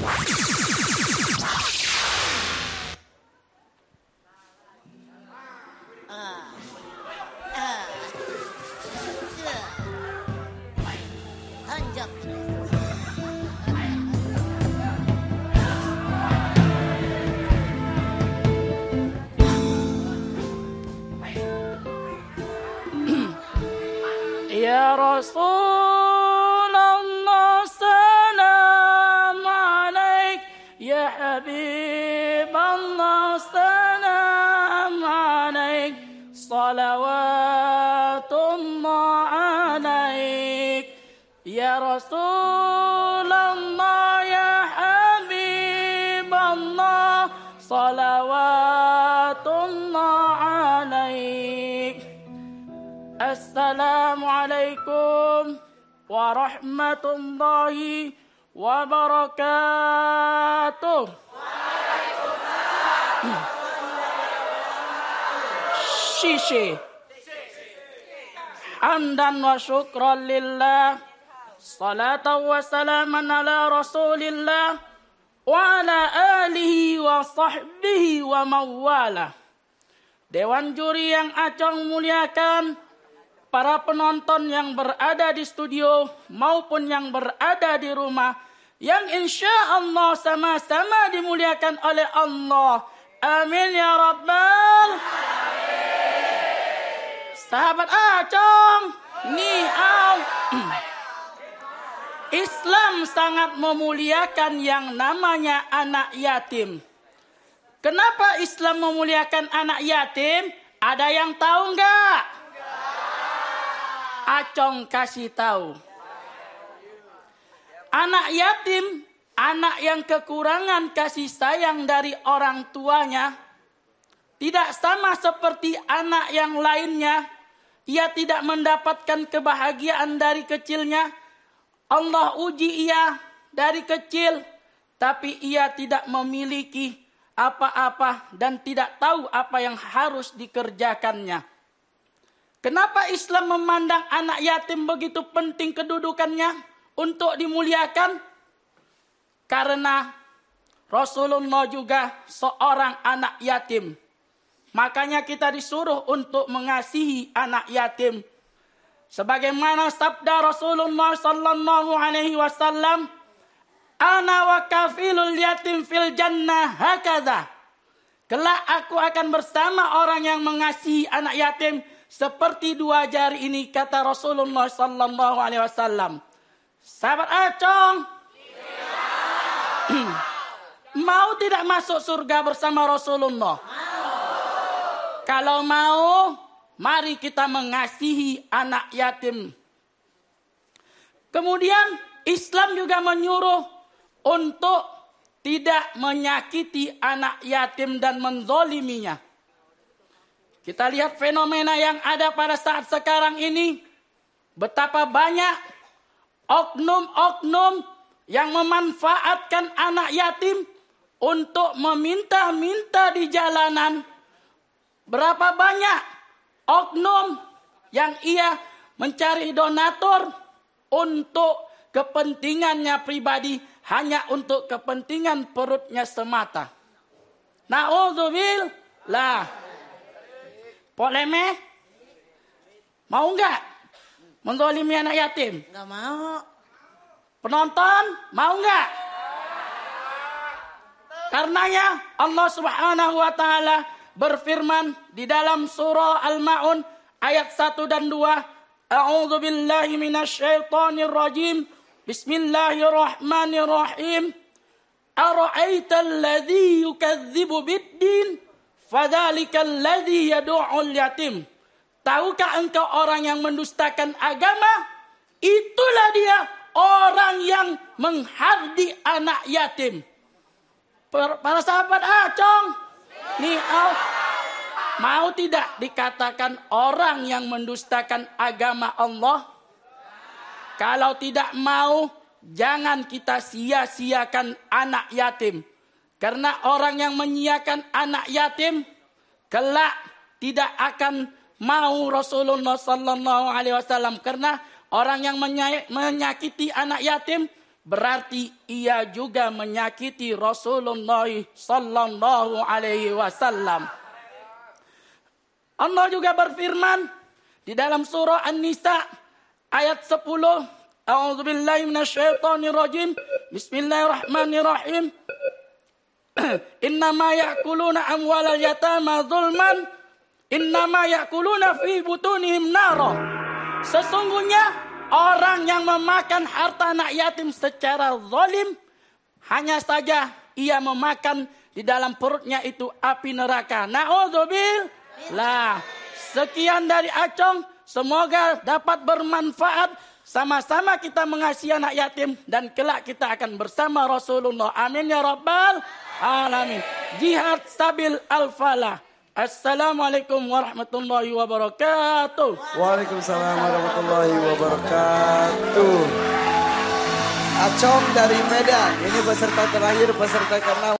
Ya Rasulullah salam alaik, Ya Habiballah salam alaik, salawatullah alaik. Ya Rasulullah ya Habiballah, salawatullah alaik. Assalamualaikum warahmatullahi wabarakatuh. Shishi. Hamdan wa syukran lillah. Salatan wa salaman ala rasulillah. Wa ala alihi wa sahbihi wa mawala. Dewan juri yang Acong muliakan, para penonton yang berada di studio maupun yang berada di rumah, yang insya Allah sama-sama dimuliakan oleh Allah. Amin ya Rabbal. Sahabat Acong, ni'au. Islam sangat memuliakan yang namanya anak yatim. Kenapa Islam memuliakan anak yatim? Ada yang tahu enggak? Acong kasih tahu. Anak yatim, anak yang kekurangan kasih sayang dari orang tuanya, tidak sama seperti anak yang lainnya. Ia tidak mendapatkan kebahagiaan dari kecilnya. Allah uji ia dari kecil, tapi ia tidak memiliki apa-apa dan tidak tahu apa yang harus dikerjakannya. Kenapa Islam memandang anak yatim begitu penting kedudukannya untuk dimuliakan? Karena Rasulullah juga seorang anak yatim. Makanya kita disuruh untuk mengasihi anak yatim. Sebagaimana sabda Rasulullah sallallahu alaihi wasallam, "Ana wa kafilul yatim fil jannah hakadha." Kelak aku akan bersama orang yang mengasihi anak yatim seperti dua jari ini, kata Rasulullah sallallahu alaihi wasallam. Sahabat Acong, mau tidak masuk surga bersama Rasulullah? Kalau mau, mari kita mengasihi anak yatim. Kemudian Islam juga menyuruh untuk tidak menyakiti anak yatim dan menzoliminya. Kita lihat fenomena yang ada pada saat sekarang ini. Betapa banyak oknum-oknum yang memanfaatkan anak yatim untuk meminta-minta di jalanan. Berapa banyak oknum yang ia mencari donatur untuk kepentingannya pribadi, hanya untuk kepentingan perutnya semata. Na'udzubillah. Poleme, mau enggak menzalimi anak yatim? Enggak mau. Penonton, mau enggak? Karenanya Allah Subhanahu wa taala berfirman di dalam surah Al-Ma'un ayat 1 dan 2, A'udzu billahi minasyaitonir rajim. Bismillahirrahmanirrahim. Ara'aital ladzi yukadzibu bid-din fadzalikal ladzi yad'ul yatim. Tahukah engkau orang yang mendustakan agama? Itulah dia orang yang menghardi anak yatim. Para sahabat Acong, nih, mau tidak dikatakan orang yang mendustakan agama Allah? Kalau tidak mau, jangan kita sia-siakan anak yatim. Karena orang yang menyiakan anak yatim, kelak tidak akan mau Rasulullah sallallahu alaihi wasallam. Karena orang yang menyakiti anak yatim, berarti ia juga menyakiti Rasulullah sallallahu alaihi wasallam. Allah juga berfirman di dalam surah An-Nisa ayat 10. A'udzubillahi minasyaitonirrajim. Bismillahirrahmanirrahim. Innama ya'kuluna amwalal yatama zulman. Innama ya'kuluna fi butunihim nara. Sesungguhnya orang yang memakan harta anak yatim secara zalim, hanya saja ia memakan di dalam perutnya itu api neraka. Na'udzubillah. Sekian dari Acong. Semoga dapat bermanfaat. Sama-sama kita mengasihi anak yatim. Dan kelak kita akan bersama Rasulullah. Amin ya Rabbal Alamin. Jihad sabil al-falah. Assalamualaikum warahmatullahi wabarakatuh. Waalaikumsalam warahmatullahi wabarakatuh. Acong dari Medan, ini peserta terakhir, peserta ke-6.